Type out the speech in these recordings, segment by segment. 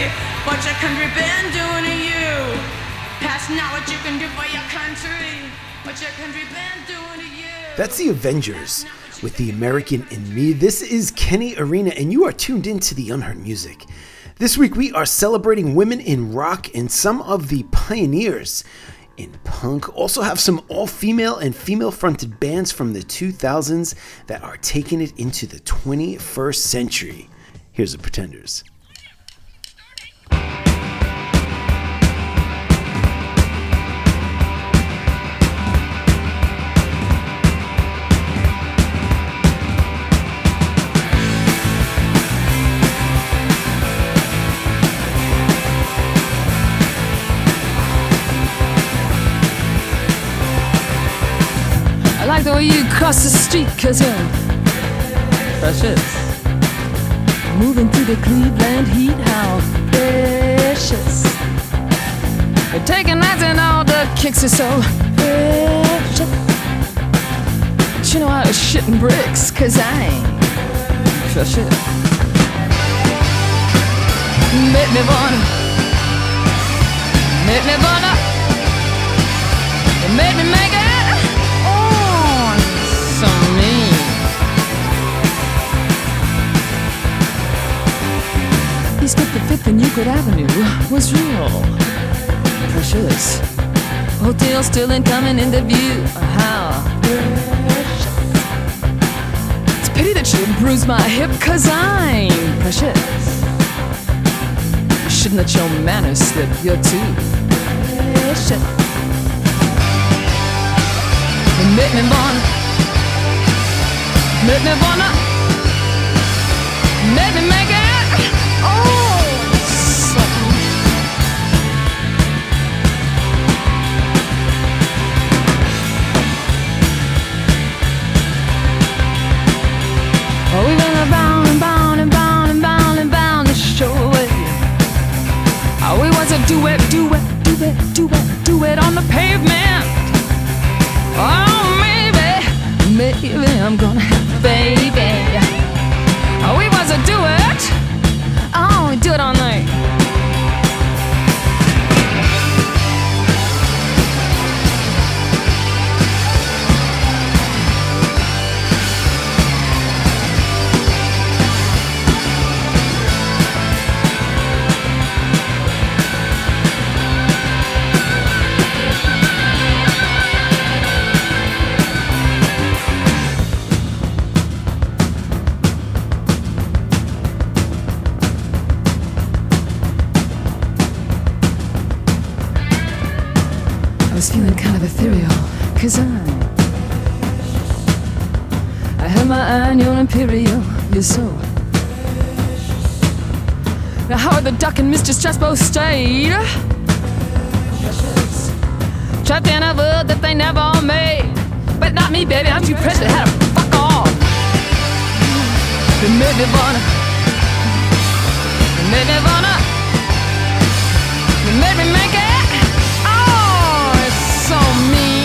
What your country been doing to you? Past now what you can do for your country. What your country been doing to you? That's the Avengers with The American in Me. This is Kenny Arena, and you are tuned into the Unheard Music. This week we are celebrating women in rock and some of the pioneers in punk. Also have some all-female and female-fronted bands from the 2000s that are taking it into the 21st century. Here's the Pretenders. I like the way you cross the street, cause you're precious. Moving through the Cleveland heat, how precious. You're taking nights and all the kicks are so precious. But you know I was shitting bricks, cause I ain't precious. Make me wanna you made me make it. So mean. East 55th and Euclid Avenue was real precious. Hotel still incoming into view. How precious. It's a pity that you bruised my hip, cause I'm precious. You shouldn't let your manners slip, you're too precious. You make me wanna make me wanna, make me make it, oh, something. Oh, we went around and bound and bound and bound and bound the show away. Oh, we was a duet, duet, duet, duet, duet on the pavement. Oh, maybe I'm gonna have a baby. Oh, we was a duet. Oh, we do it all night. Feeling kind of ethereal, cause I had my annual imperial, you're so. Now Howard the Duck and Mr. Strasbow stayed trapped in a world that they never made. But not me, baby, I'm too precious, I had to fuck off. You made me wanna, you made me wanna, you made me make it. So mean.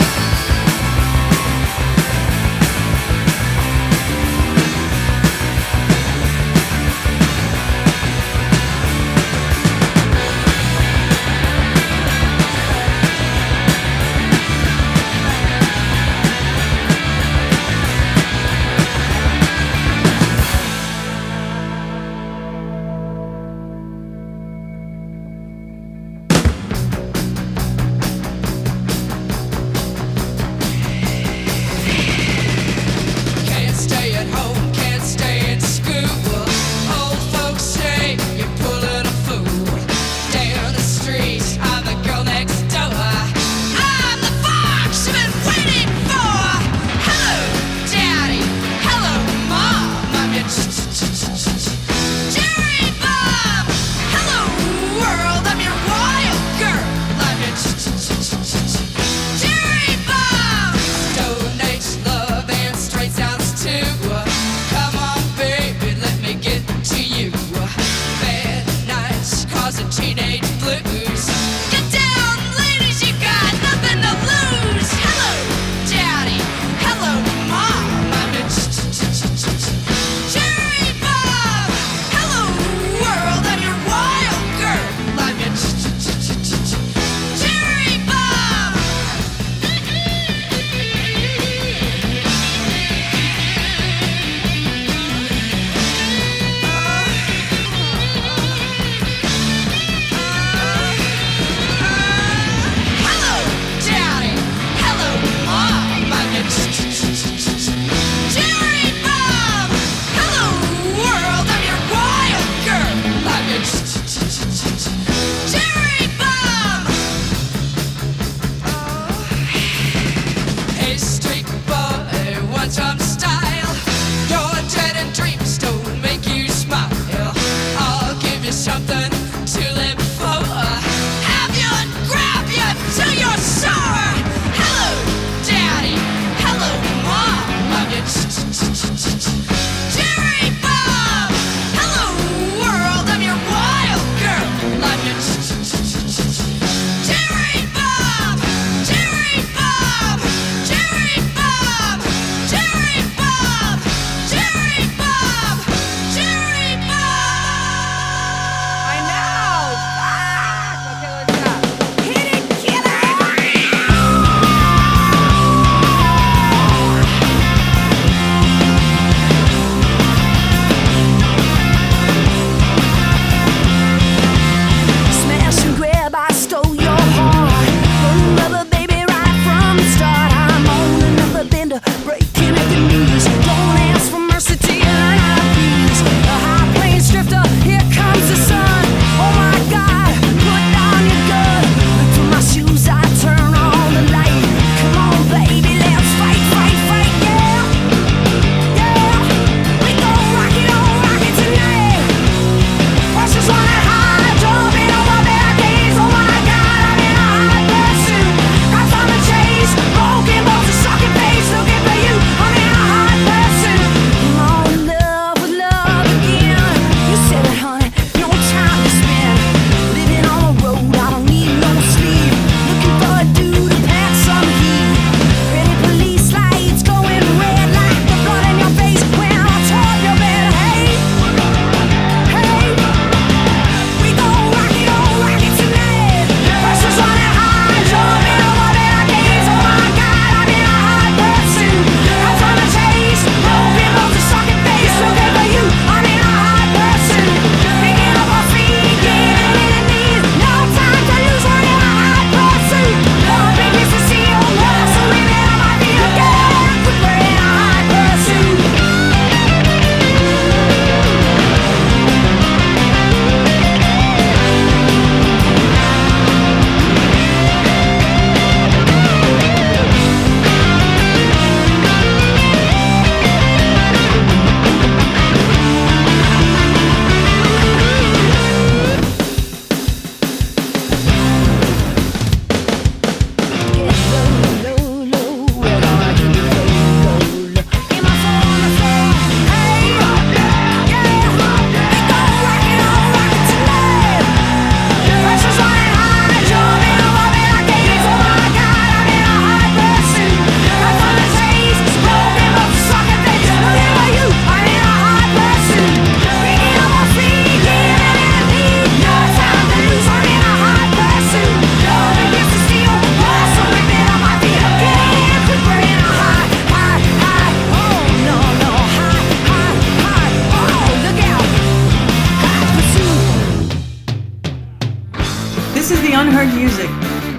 Unheard Music.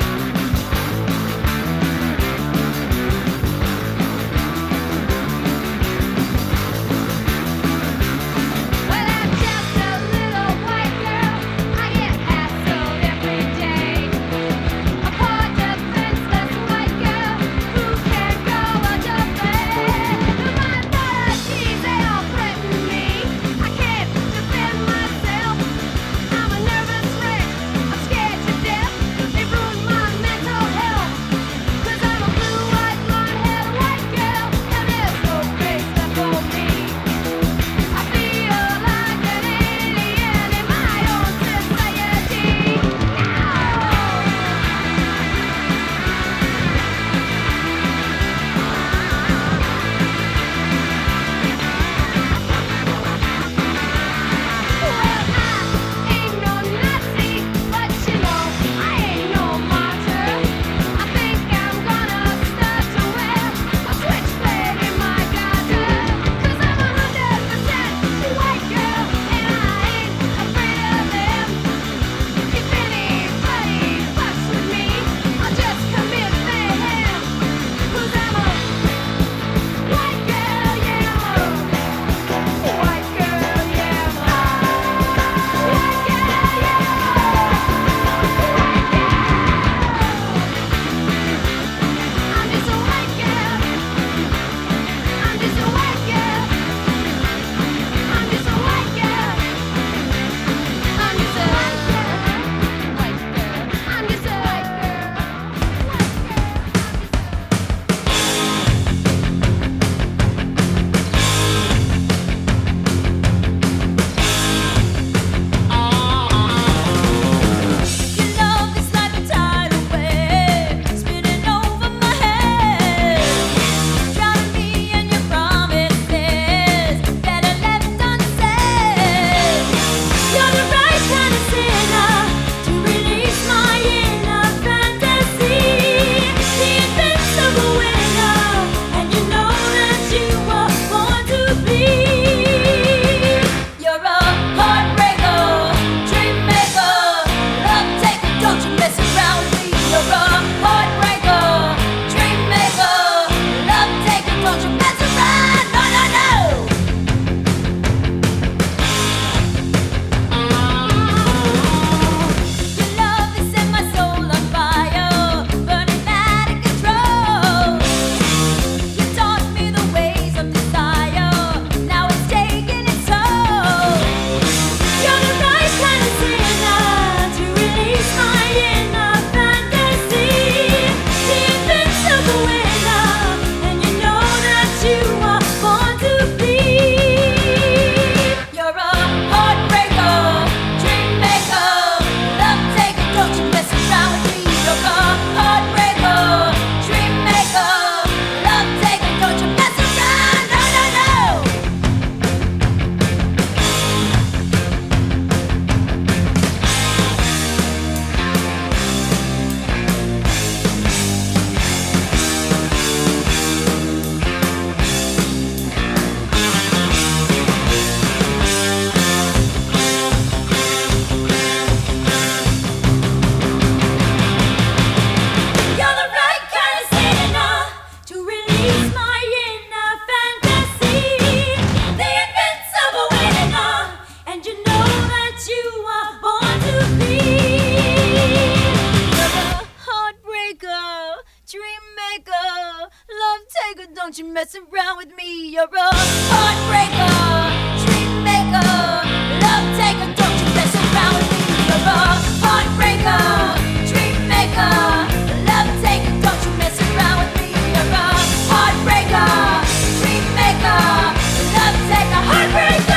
Don't you mess around with me. You're a heartbreaker, dream maker, love taker. Don't you mess around with me. You're a heartbreaker, dream maker, love taker. Don't you mess around with me. You're a heartbreaker, dream maker, love taker, heartbreaker.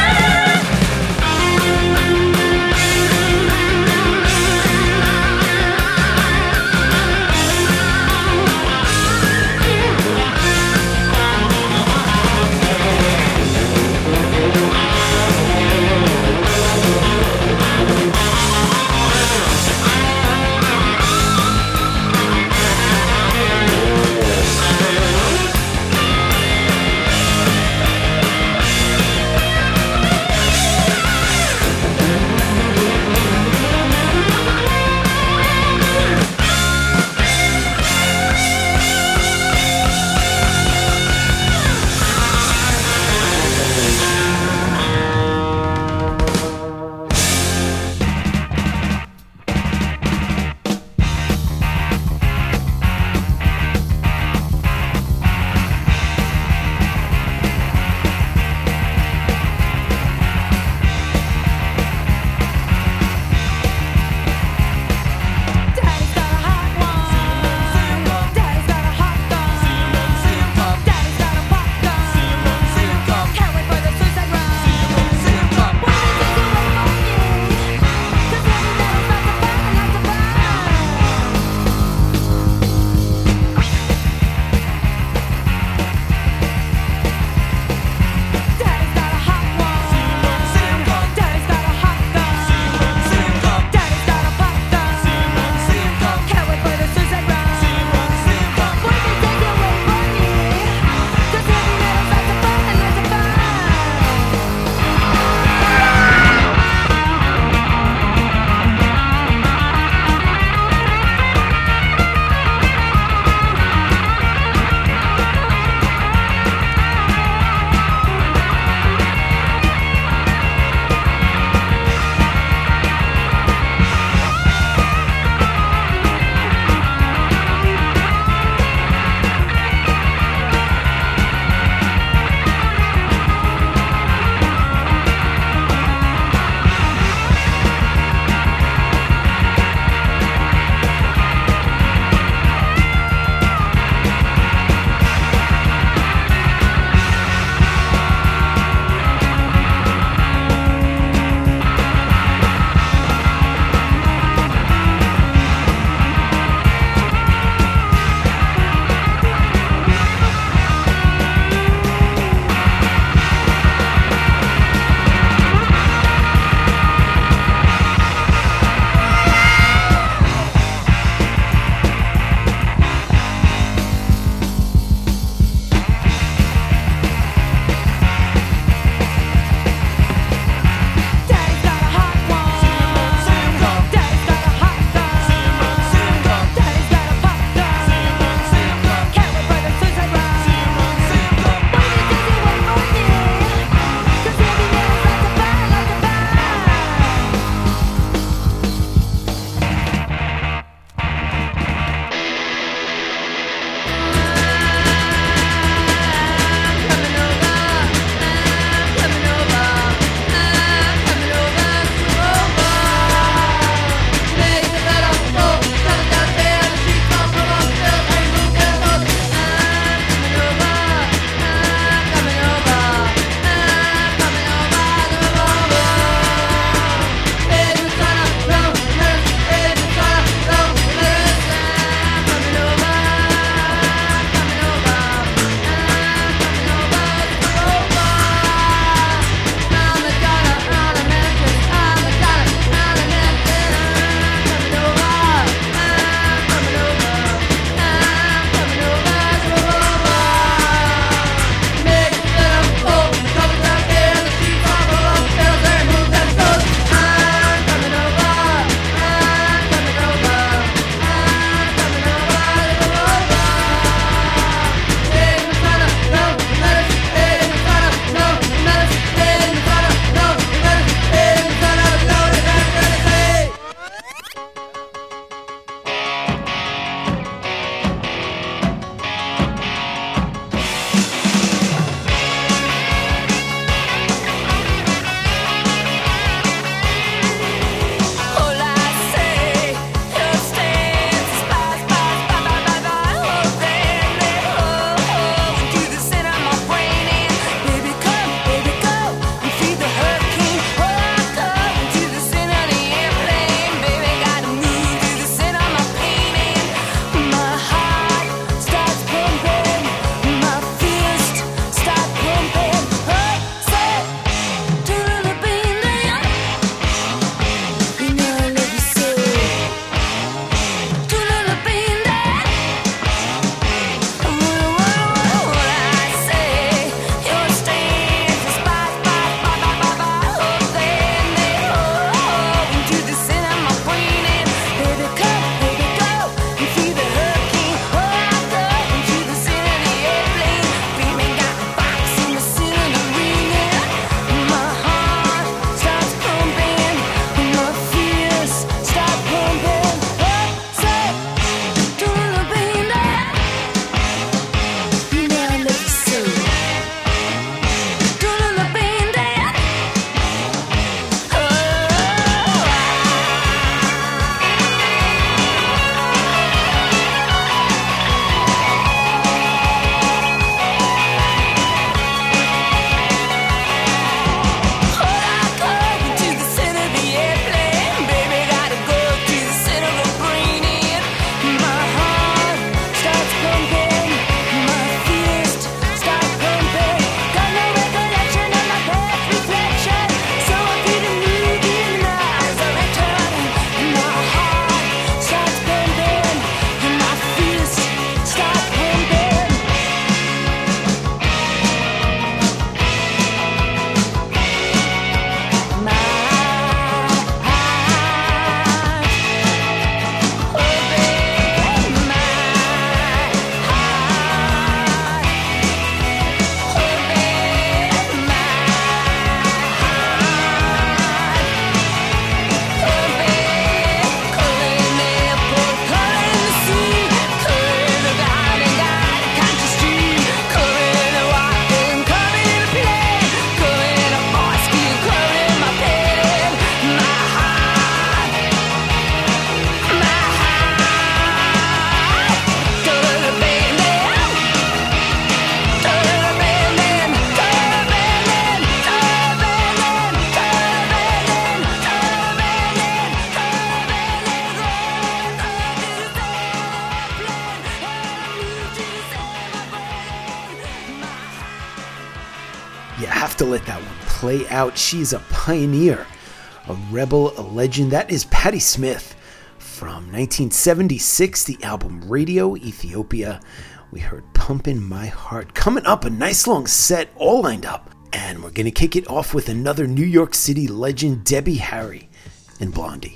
You have to let that one play out. She's a pioneer, a rebel, a legend. That is Patti Smith from 1976, the album Radio Ethiopia. We heard Pumpin' My Heart. Coming up, a nice long set all lined up. And we're going to kick it off with another New York City legend, Debbie Harry and Blondie.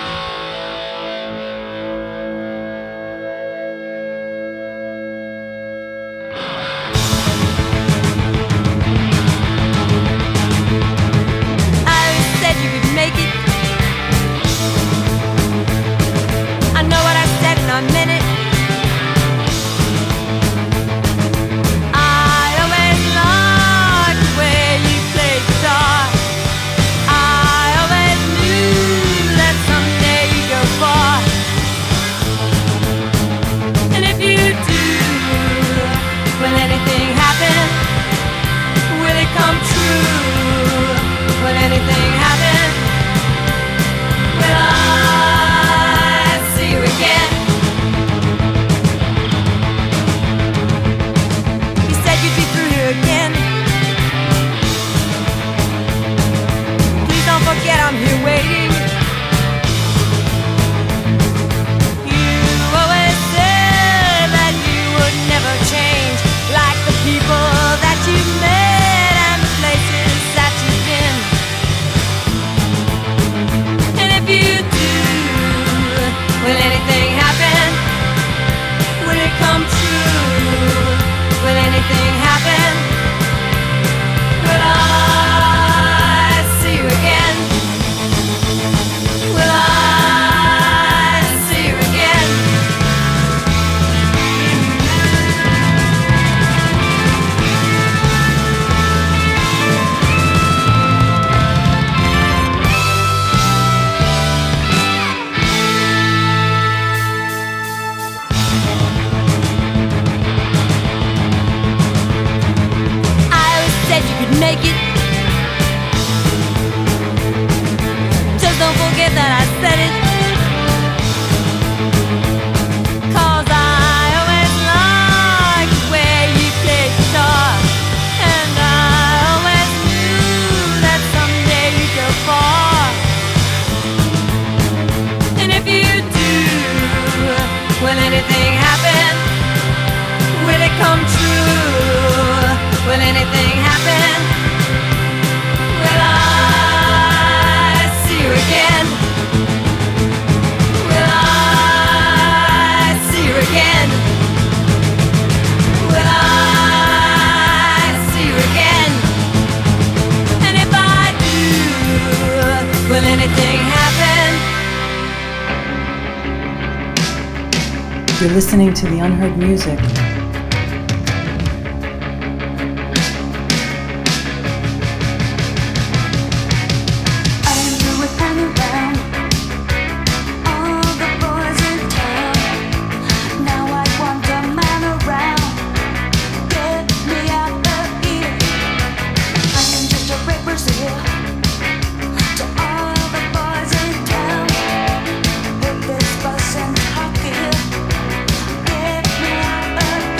You're listening to the Unheard Music. Get me out of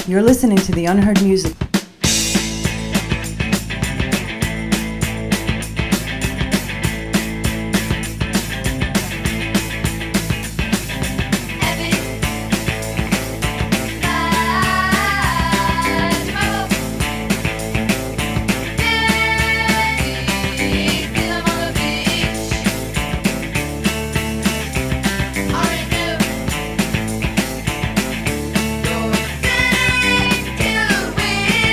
You're listening to the Unheard Music. You're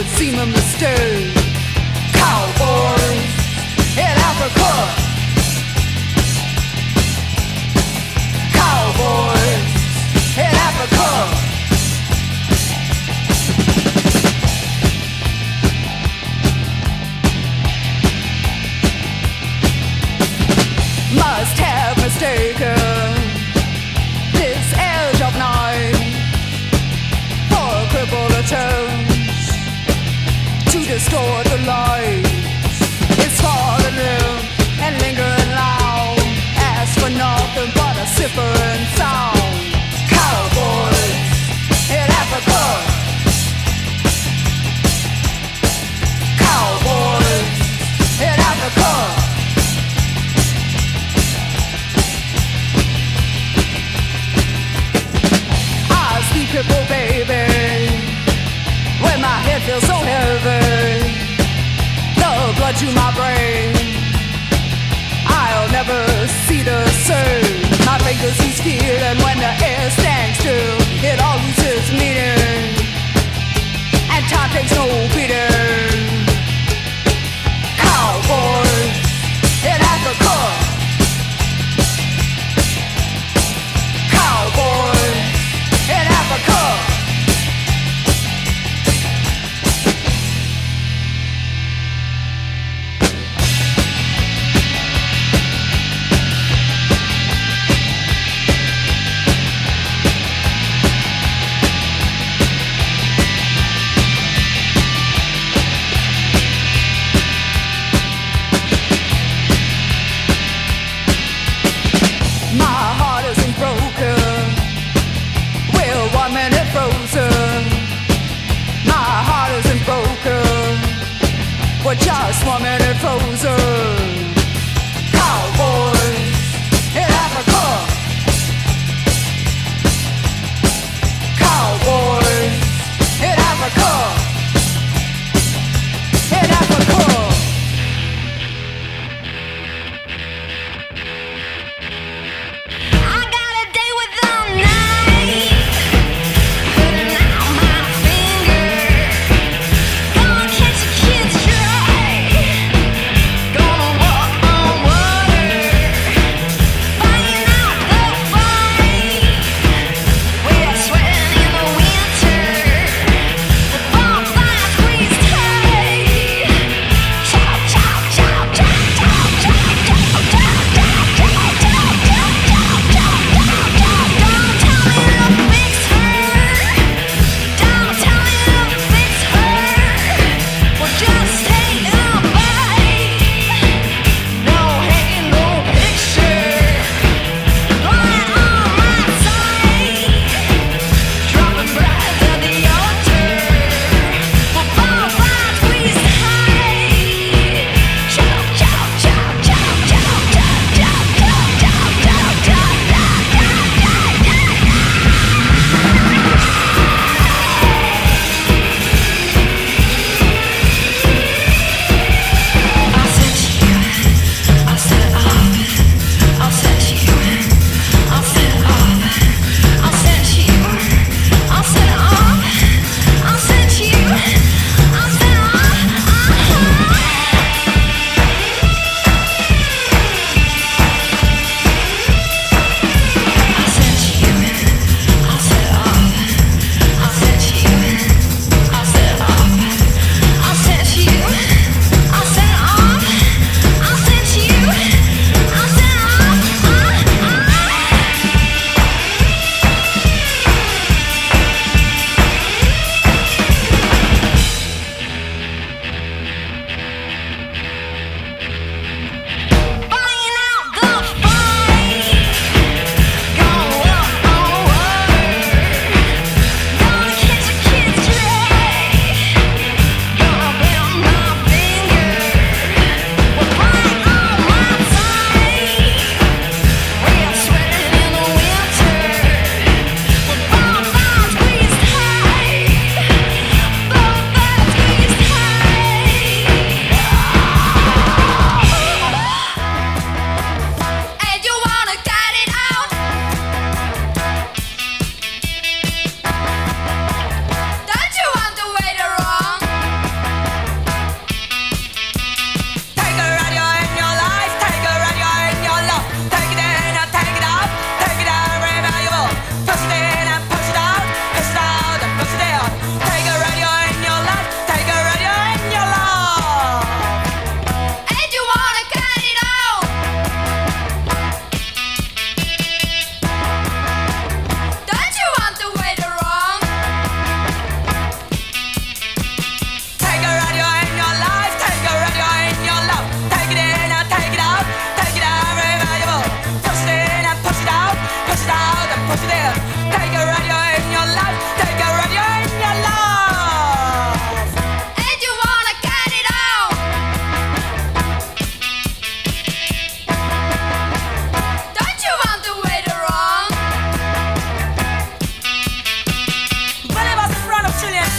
would seem a mistake. Cowboys in Africa. Cowboys in Africa. Must have mistaken this edge of night for a crippled attempts to distort the light. It's falling in and lingering loud, ask for nothing but a siffering sound. Cowboys in Africa. Cowboys in Africa. Cripple baby, when my head feels so heavy, the blood to my brain, I'll never see the same. My fingers lose feeling when the air stands still. It all loses meaning, and time takes no beating. Cowboys in Africa. Cowboys in Africa. My heart isn't broken. We're 1 minute frozen. My heart isn't broken. We're just 1 minute frozen. Cowboys in Africa. Cowboys in Africa. In Africa. I got a day with the night, putting out my finger. Gonna catch a kid straight. Gonna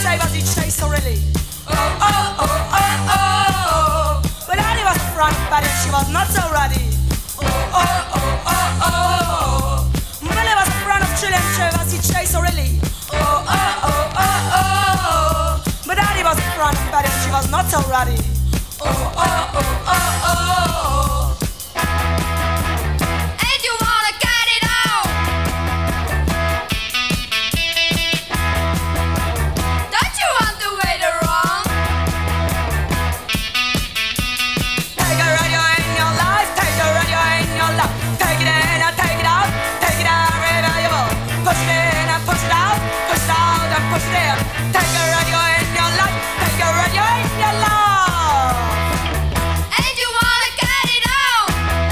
say was each day so really. Oh, oh, oh, oh, oh. But Annie was front, but she was not so ready. Oh, oh, oh, oh, oh. Millie was front of children, she was each day so really. Oh, oh, oh, oh, oh. But Annie was front, but she was not so ready. Oh, oh, oh, oh, oh. And you wanna get it on? Don't you want to wait wrong? Take a radio in your life, take a radio in your life. Take it in and take it out reliable. Push it in and push it out and push it in. Take a radio in your life, take a radio in your life. And you wanna get it on?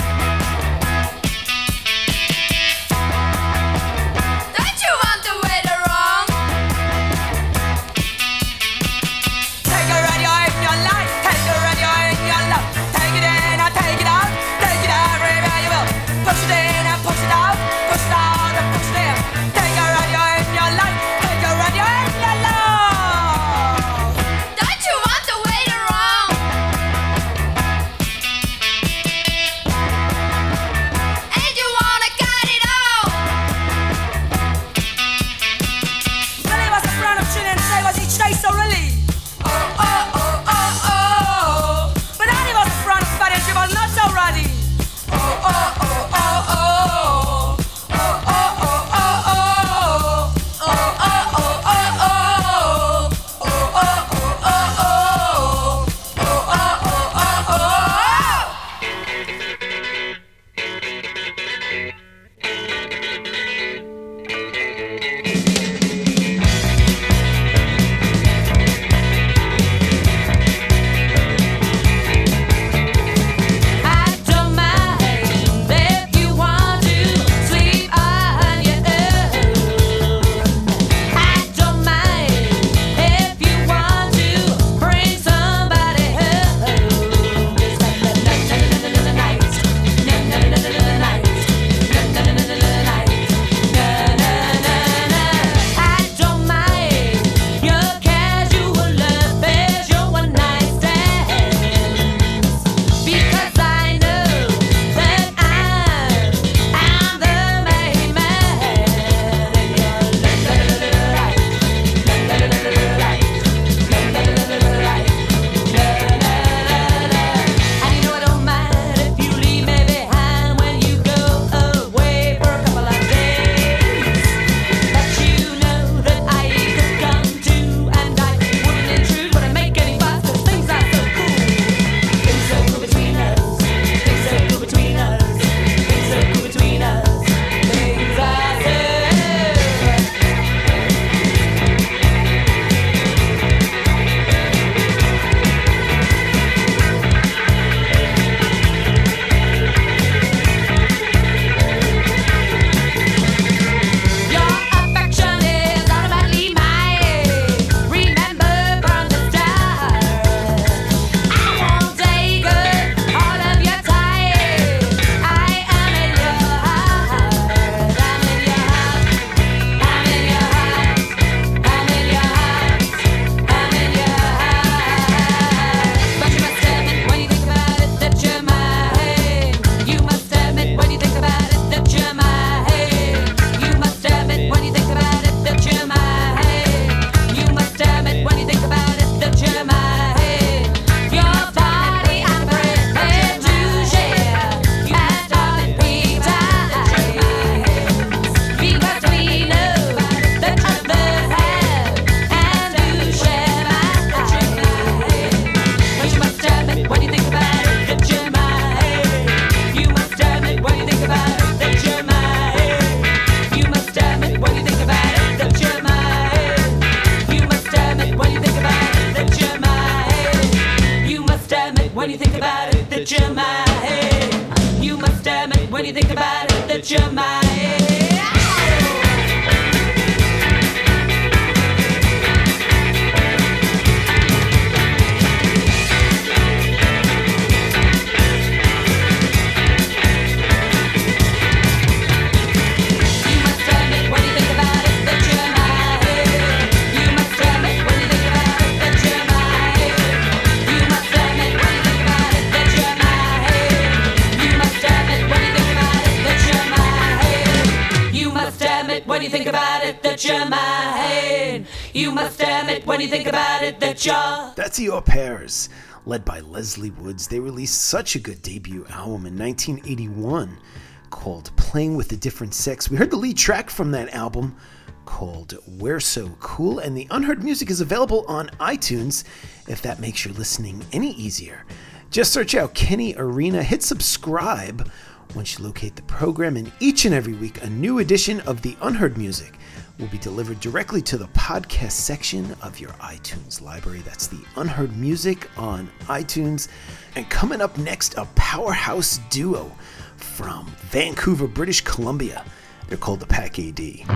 Don't you want to wait wrong? Take a radio in your life, take a radio in your life. Take it in and take it out reliable. Push it in and push it out and push it in. Take a radio in your life, take a radio in your life. Don't you want to wait wrong? And you wanna get it on? Billy was a friend of chin and say was each day so really. Oh, oh, oh, oh, oh. But Annie was a friend of fat and she was not so ready. Oh, oh, oh, oh, oh. Oh, oh, oh, oh, oh. Oh, oh, oh, oh, oh. Oh, oh, oh, oh, oh. Oh, oh, oh, oh, oh. I don't mind if you want to sleep on your own. I don't mind if you want to bring somebody home. Just like the night, I don't mind your casual affairs, your one night stands. Because I know that I'm the main man, and you're right. And you know I don't mind if you leave me behind when you go away for a couple of days. But you know that I could come too, and I wouldn't intrude, wouldn't make any fuss, 'cause things are so cool. Things so cool between us. Things so cool between us. Things so cool between us. Things are so. Your affection is automatically mine. Remember from the start, I won't take all of your time. I am in your heart. I'm in your heart. I'm in your heart. I'm in your heart. I'm in your heart. But you must admit when you think about it that you're mine. You must admit when you think about it that you're mine. You must admit when you think about it that you're mine. You must admit when you think about it that you're mine. Your body I'm prepared to share. You must admit we because we know that others have and do share mine. But you must admit when you think about it that you're mine. You must admit when you think about it that you're mine. You must admit when you think about it that you're mine. You must admit when you think about it that you're mine. You must admit when you think about it that you're mine. You must admit when you think about it that you're mine. You must admit when you think about it that you're mine. You must admit when you think you think about it that you're... That's Your Pairs, led by Leslie Woods. They released such a good debut album in 1981 called Playing with a Different Sex. We heard the lead track from that album called We're So Cool, and the Unheard Music is available on iTunes if that makes your listening any easier. Just search out Kenny Arena, hit subscribe once you locate the program, and each and every week a new edition of the Unheard Music will be delivered directly to the podcast section of your iTunes library. That's the Unheard Music on iTunes. And coming up next, a powerhouse duo from Vancouver, British Columbia. They're called the Pack AD.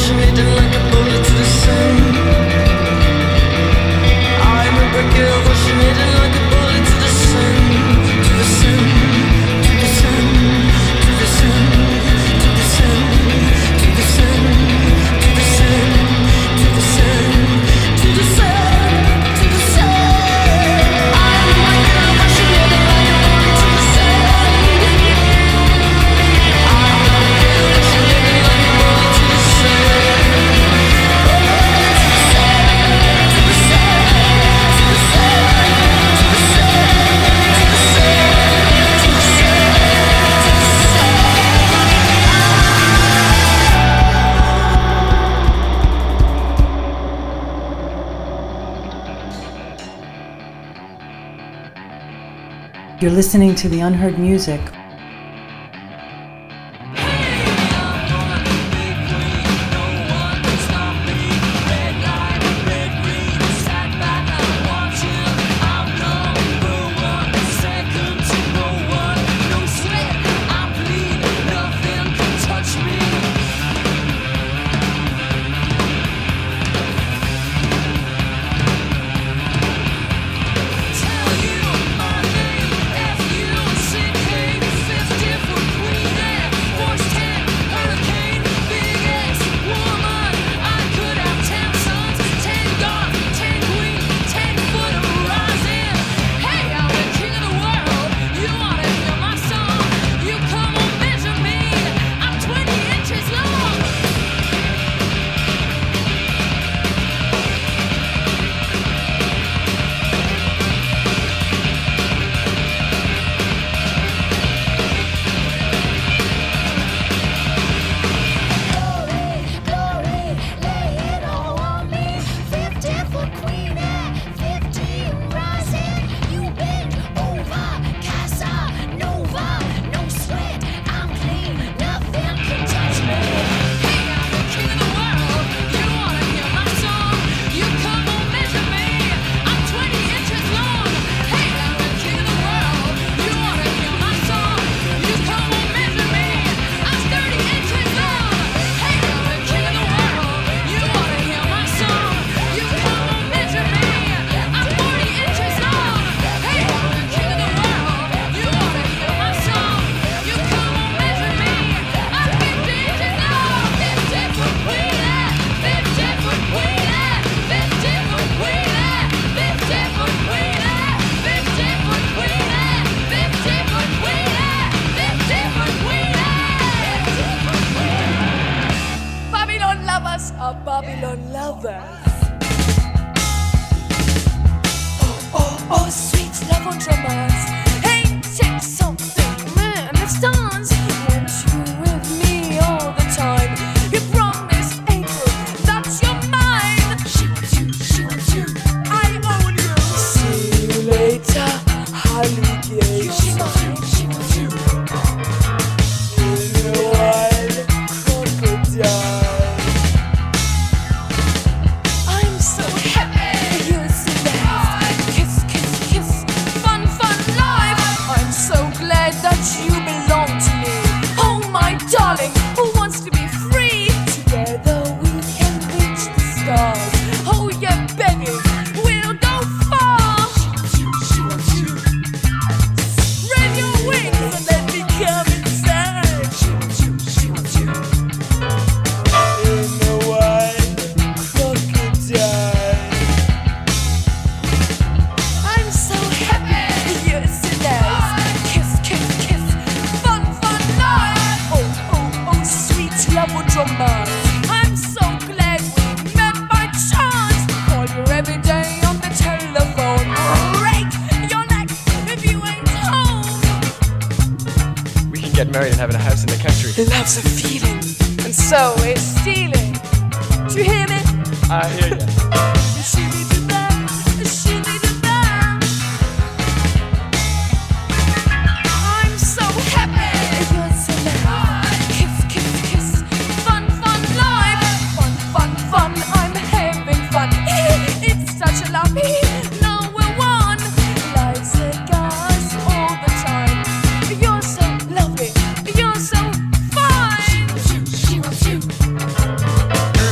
You're listening to the Unheard Music. Babylon lovers. Oh, sweet love and romance. Hey, take something, man, let's dance. Want you with me all the time. You promised April that you're mine. She wants you, I own you. See you later, alligator. She wants you. In the wild crocodile. You belong to me, oh my darling, who wants to be free? Together we can reach the stars. Oh yeah, baby, we'll go far. She wants you. Spread your wings and let me come inside. She wants you. In the wild crocodile. I'm so happy you're so nice. Love would romance. I'm so glad we met by chance. Call you every day on the telephone. Break your neck if you ain't home. We can get married and have a house in the country. Love's a feeling, and so is stealing. Do you hear me? I hear ya. I'm so happy you're so nice. Kiss, kiss, kiss. Fun, fun life. Fun, fun, I'm having fun. It's such a lovely. Now we're one. Life's a gas all the time. You're so lovely. You're so fine. She wants you.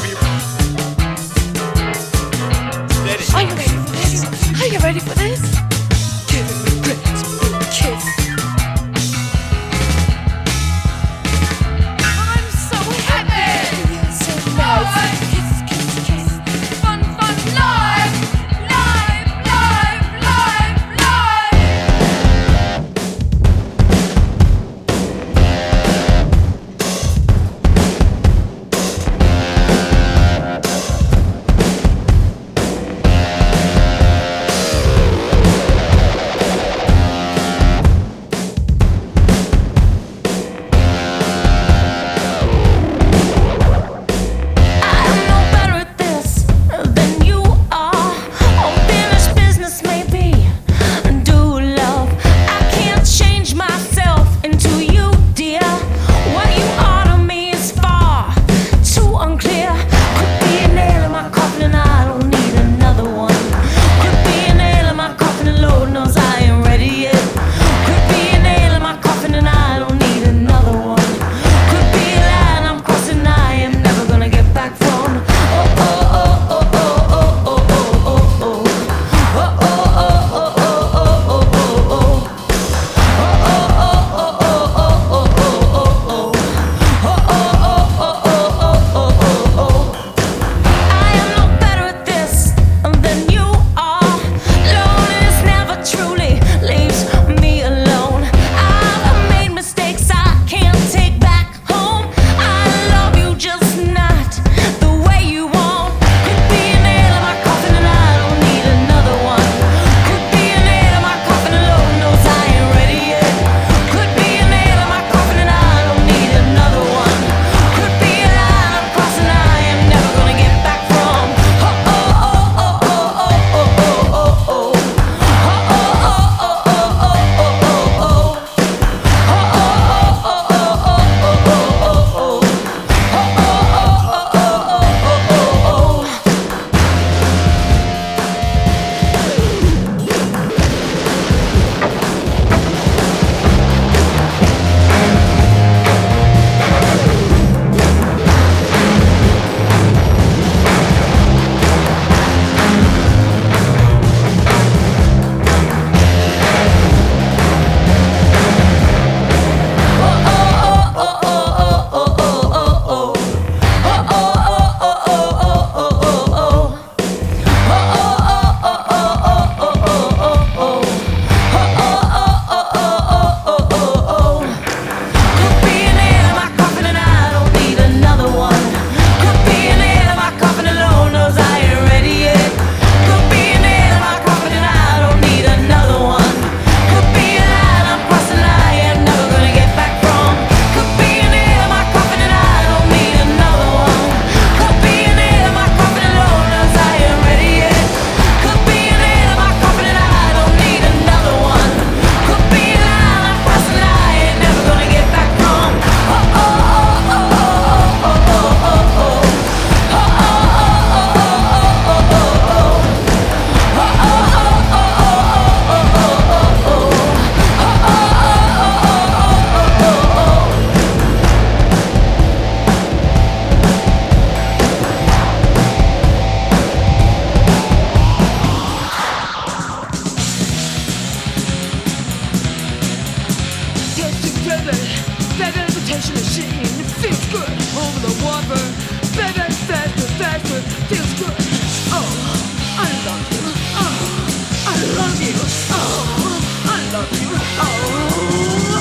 Whopper. Baby, faster, faster, feels good. Oh, I love you. Oh, I love you. Oh, I love you. Oh.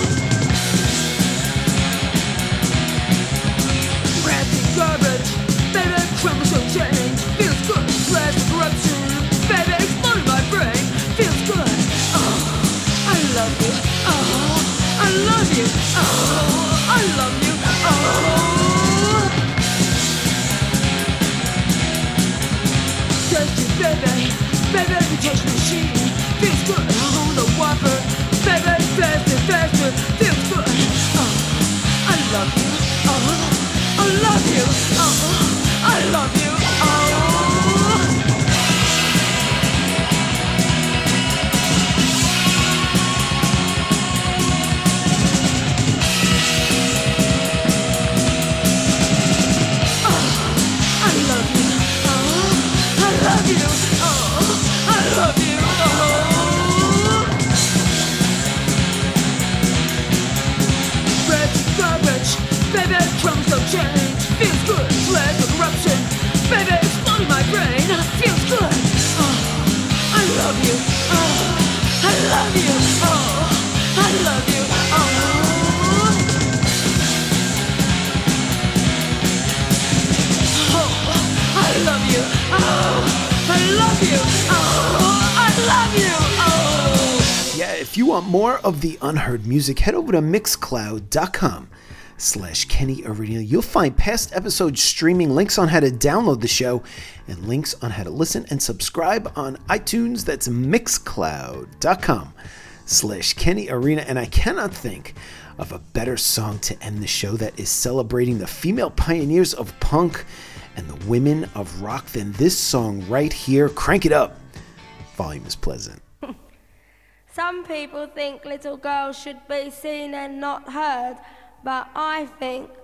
Ranty garbage, baby, crumbs so change. Feels good. Plastic corruption, baby, exploding my brain. Feels good. Oh, I love you. Oh, I love you. Oh, I love you. Oh. Thirsty baby, baby, you touch machine. Feels good. Oh, the Whopper, baby, faster, faster. Feels good. Oh, I love you. Oh, I love you. Oh, I love you. Oh. Baby, crumbs don't change. Feels good. Plastic corruption. Baby, exploding my brain. Feels good. Oh, I love you. Oh, I love you. Oh, I love you. Oh, I love you. Oh, I love you. Oh, I love you. Oh. Yeah, if you want more of the Unheard Music, head over to mixcloud.com/Kenny Arena. You'll find past episodes streaming, links on how to download the show, and links on how to listen and subscribe on iTunes. That's mixcloud.com/Kenny Arena. And I cannot think of a better song to end the show that is celebrating the female pioneers of punk and the women of rock than this song right here. Crank it up. Volume is pleasant. Some people think little girls should be seen and not heard, but I think